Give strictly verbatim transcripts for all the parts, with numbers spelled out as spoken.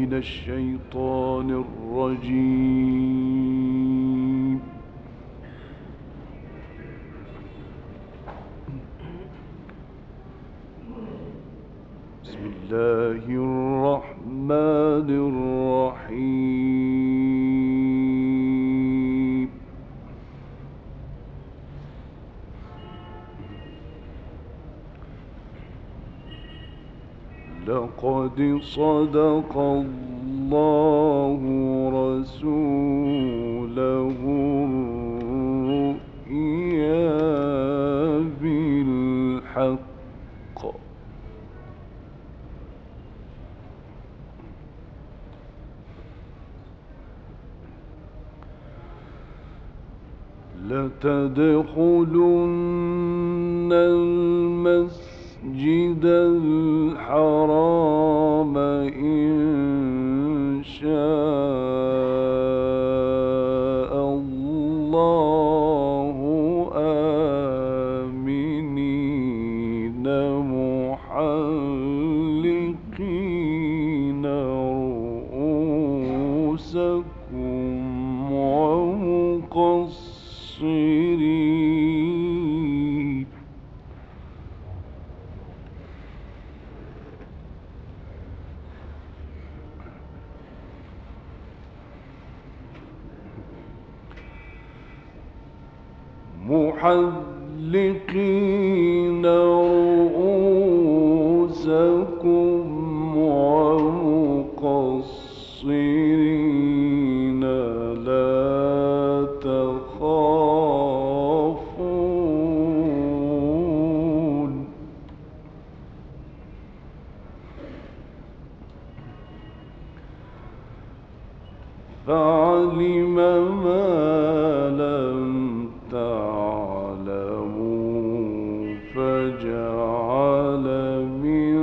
من الشيطان الرجيم. بسم الله الرحمن الرحيم. لقد صدق الله رسوله الرؤيا بالحق لتدخلن المسجد الحرام إن شاء الله آمنين محلقين رؤوسكم ومقصرين محلقين رؤوسكم ومقصرين لا تخافون فعلم ما لم تعلموا فجعل من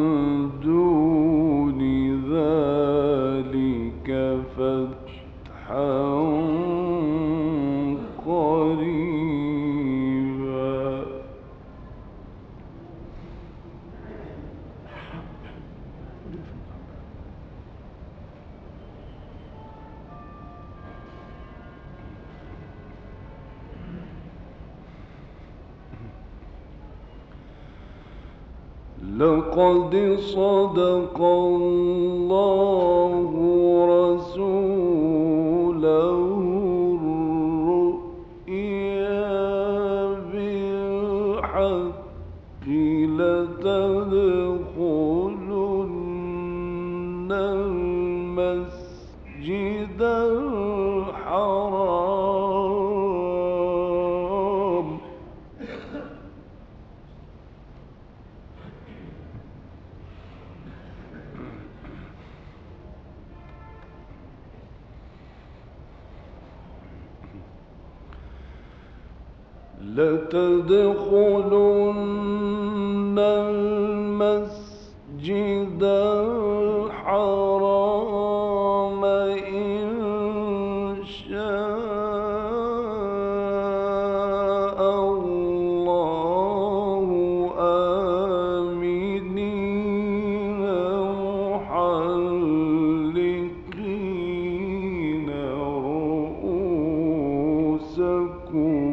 دون ذلك فتحا قريبا. لقد صدق الله رسوله الرؤيا بالحق لتدخلن المسجد الحرام لتدخلن المسجد الحرام إن شاء الله آمنين محلقين رؤوسكم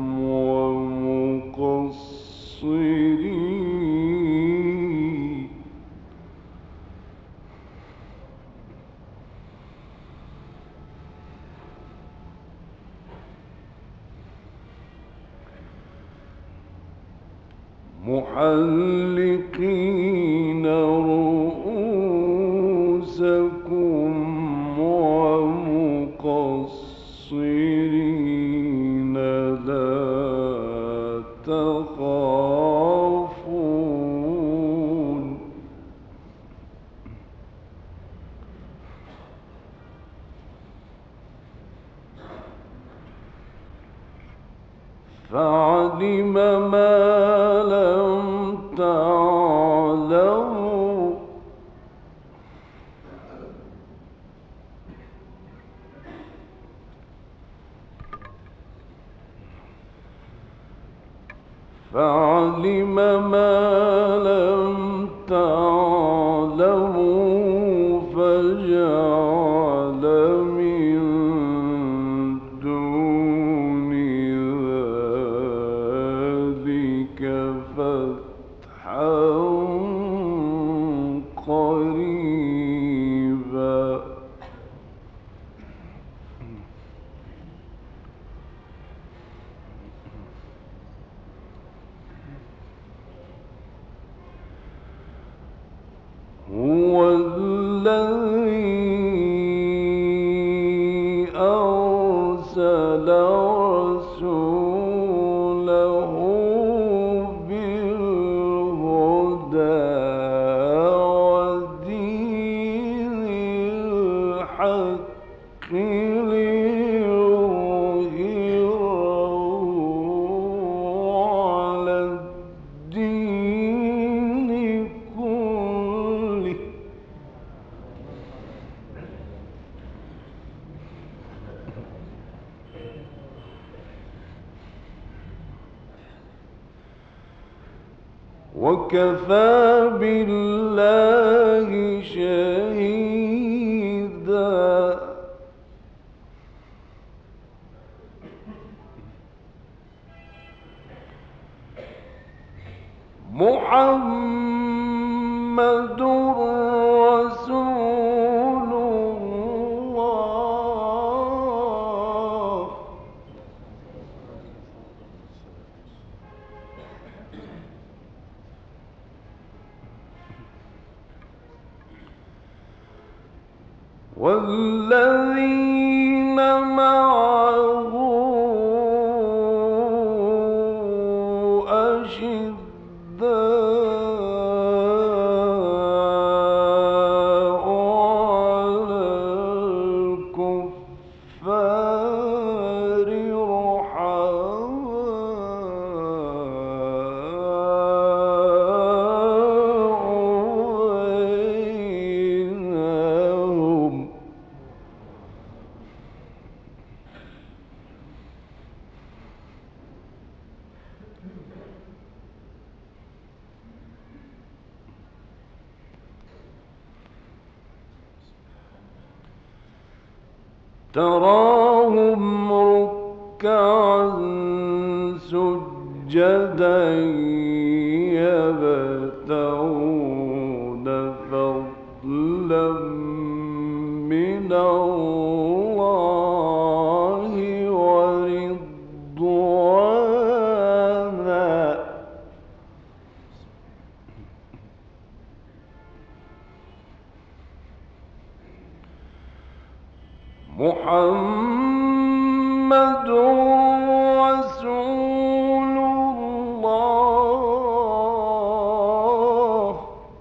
ومقصرين محلقين رؤوسكم ومقصرين لا تخافون فعلم ما لم تعلموا فعلم ما لم تعلموا فجعل هو الذي أرسل رسوله بالهدى ودين الحق ليظهره على الدين كله. وكفى بالله شهيدا. محمد رسول الله والذين معه أشداء على الكفار رحماء بينهم. تراهم ركعا سجدا يبتغون فضلا من الله ورضوانا. محمد رسول الله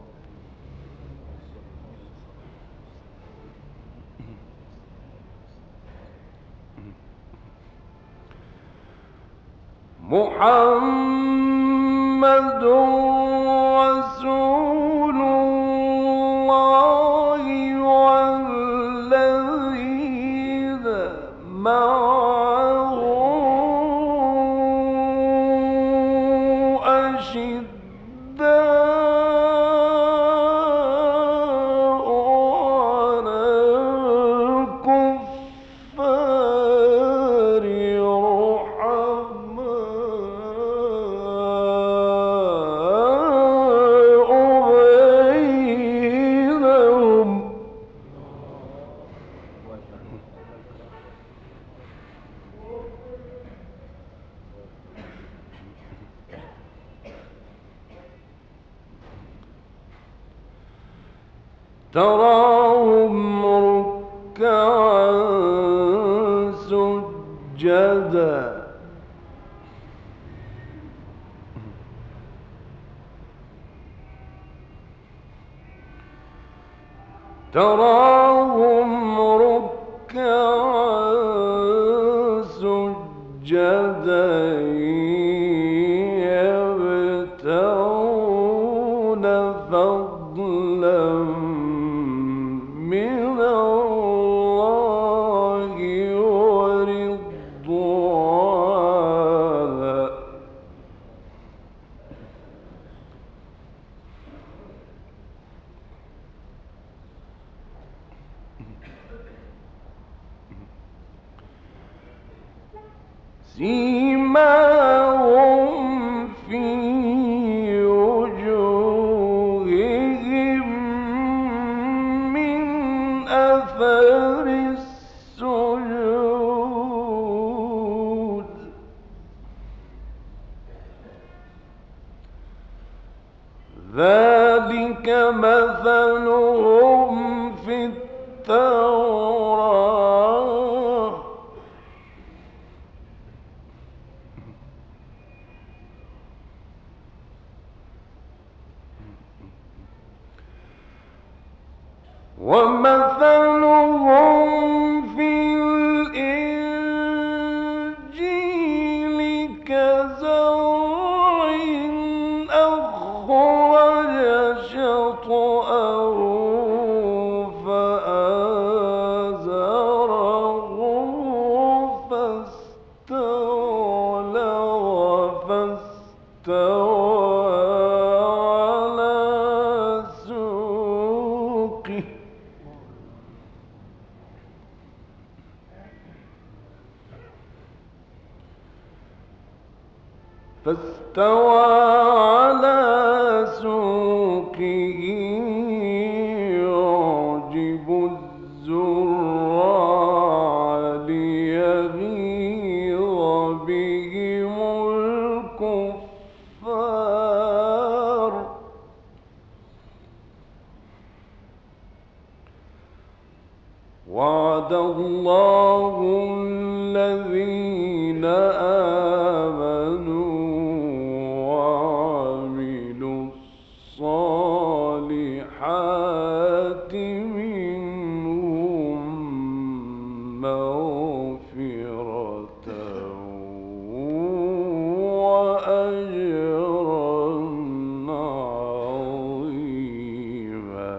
محمد رسول الله والذين معه أشداء على الكفار رحماء بينهم. تراهم ركعا سجدا تراهم ركعا سجدا يبتغون فضلا من الله ورضوانا. سيماهم في وجوههم من أثر السجود ذلك مثلهم في التوراة ومثلهم في الإنجيل كزرع أخرج شطأه فآزره فاستغلظ فاستوى على سوقه فاستوى على سوقه يعجب الزراع ليغيظ بهم الكفار وعد الله الذين آمنوا وعملوا الصالحات منهم مغفرة وأجرا عظيما.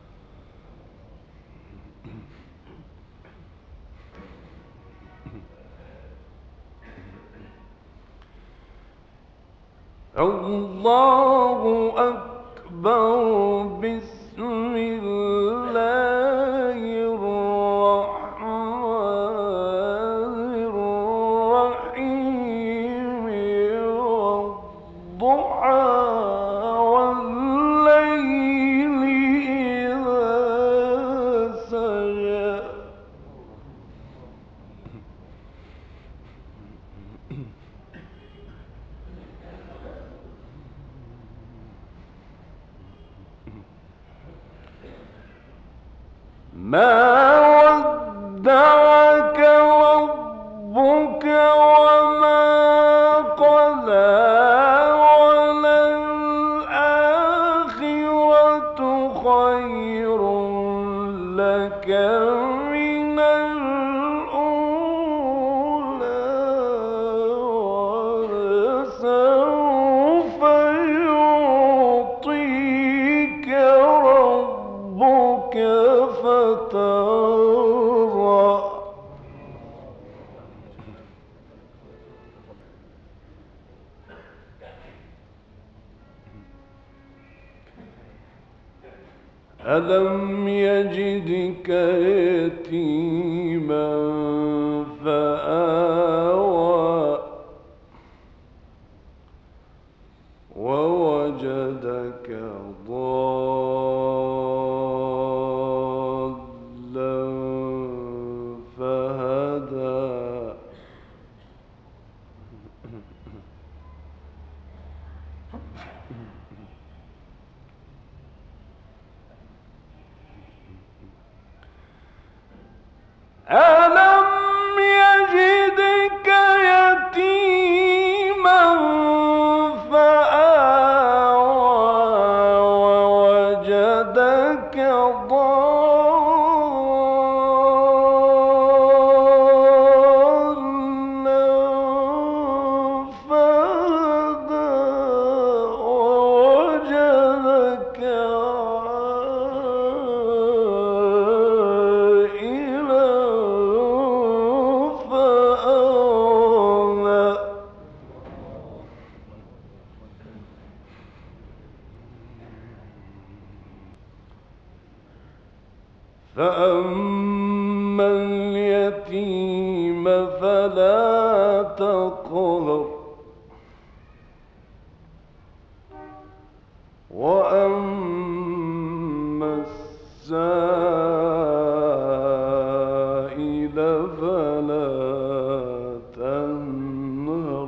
الله أكبر. بسم الله الرحمن الرحيم والضحى والليل إذا سجى ما ودعك ربك وما قلى وللآخرة خير لك من الأولى ولسوف يعطيك ربك فترضى. ألم يجدك يتيما فآوى ووجدك ضالا فهدى ألم يجدك يتيما فآوى ووجدك ضالا فهدى ووجدك فأما اليتيم فلا تقهر وأما السائل فلا تنهر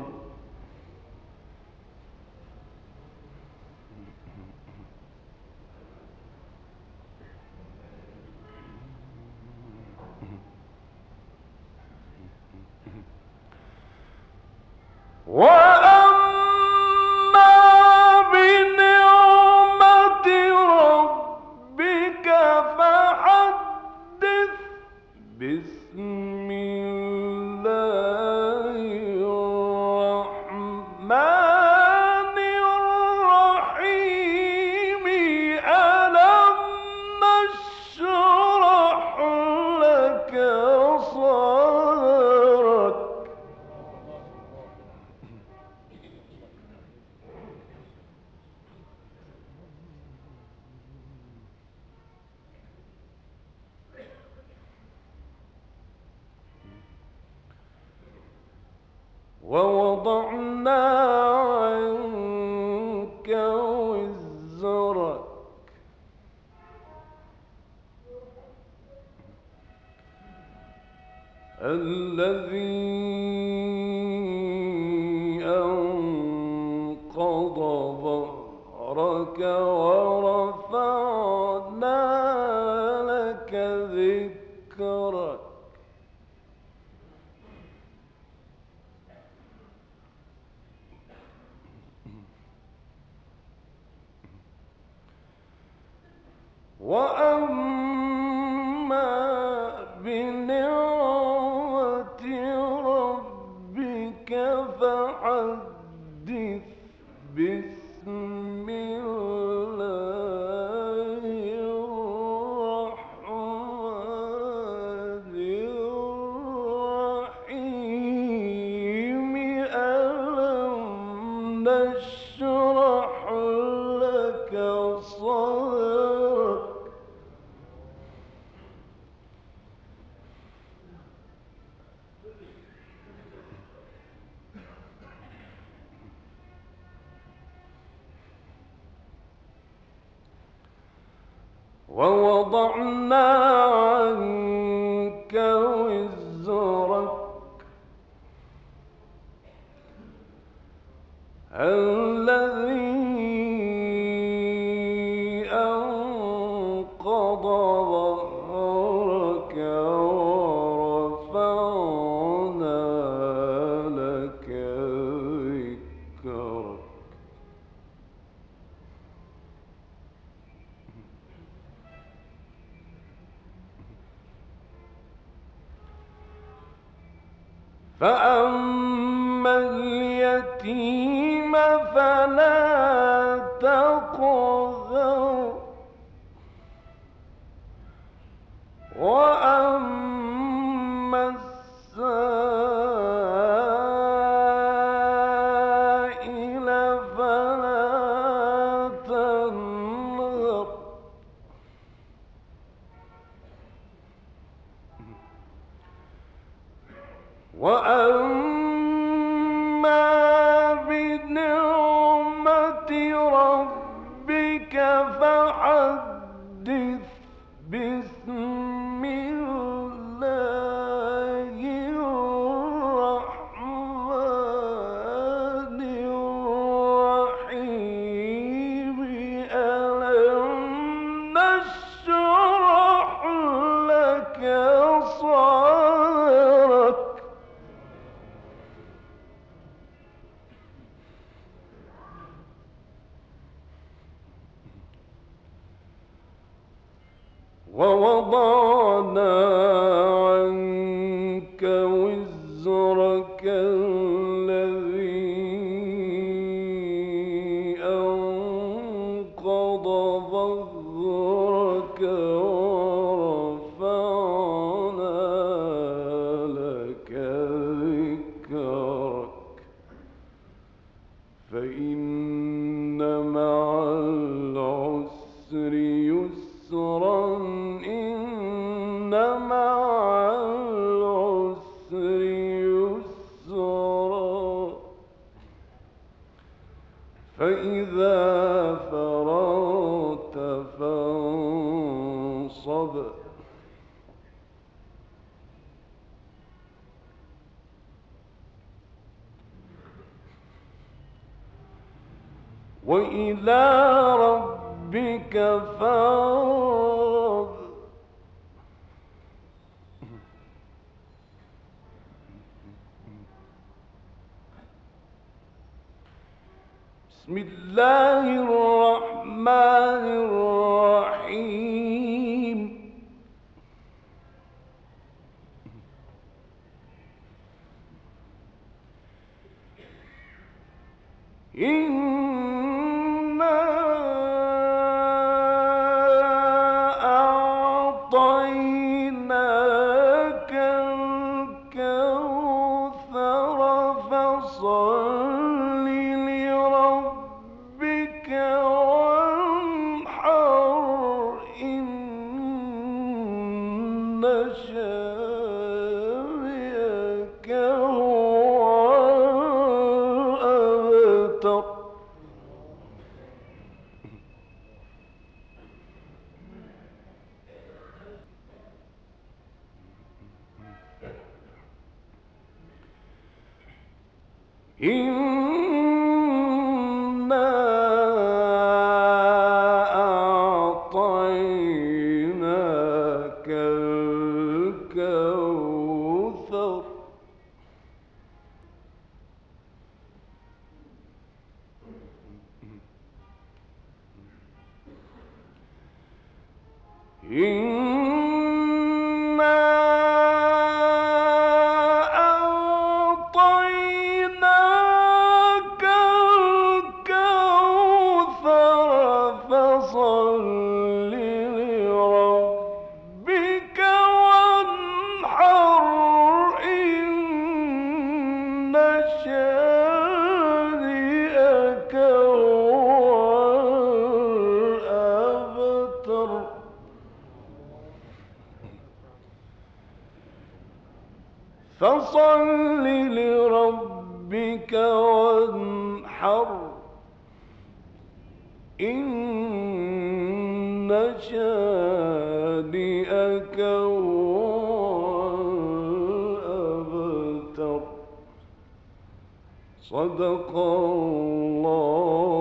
ووضعنا عنك وزرك الذي أنقض ظهرك ورفعنا لك ذكرك. وأما بنعمة ربك فحدث بسم الله الرحمن الرحيم. ألم نشرح لك صدرك ووضعنا عنك وزرك الذي أنقض ظهرك ورفعنا لك ذكرك. فأما اليتيم فلا تقهر وأما السائل فلا تنهر. وأما بنعمة ربك فحدث بسم الله الرحمن الرحيم. ألم نشرح لك صدرك ووضعنا عنك وزرك الذي أنقض ظهرك ورفعنا لك ذكرك. فإن مع العسر يسرا إن مع العسر يسرا فإذا فرغت فانصب. وإلى ربك فارغب. بسم الله الرحمن الرحيم. إنا أعطيناك الكوثر فصل لربك وانحر إن شانئك هو إنا أعطيناك الكوثر. إنا أعطيناك الكوثر فصل لربك وانحر إن شانئك هو الأبتر. فصل لربك وانحر إن شانئك هو الأبتر. صدق الله